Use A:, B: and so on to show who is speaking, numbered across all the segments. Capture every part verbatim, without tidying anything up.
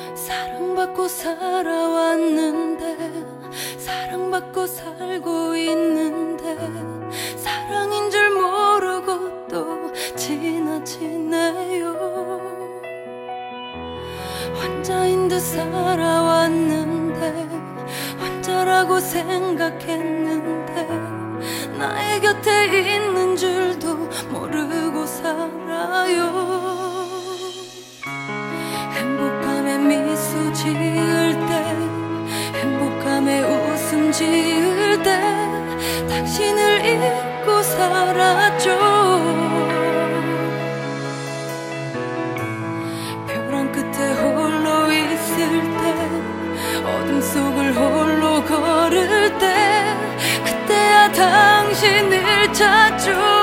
A: 사랑받고 살아왔는데 사랑받고 살고 있는데 사랑인 줄 모르고 또 지나치네요. 혼자인 듯 살아왔는데 혼자라고 생각했는데 나의 곁에 있는 줄도 모르고 살아요. 행복함에 미소 지을 때 행복함에 웃음 지을 때 당신을 잊고 살았죠. 벼랑 끝에 홀로 있을 때 어둠 속을 홀로 걸을 때 그때야 당신을 찾죠.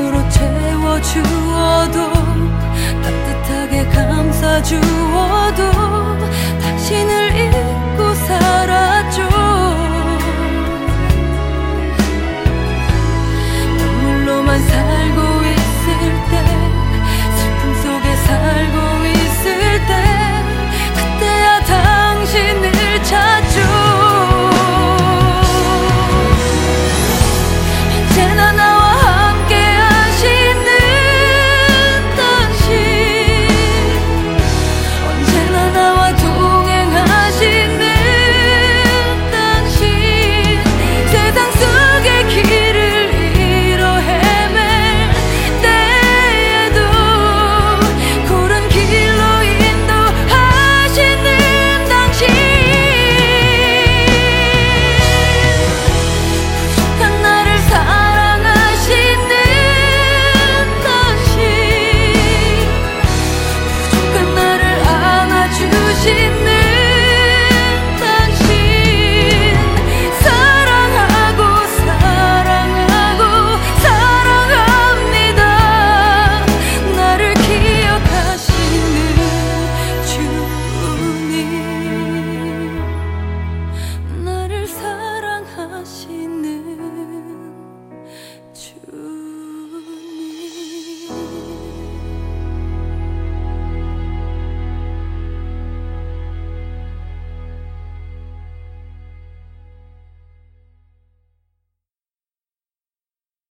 A: 주어도 따뜻하게 감싸주어도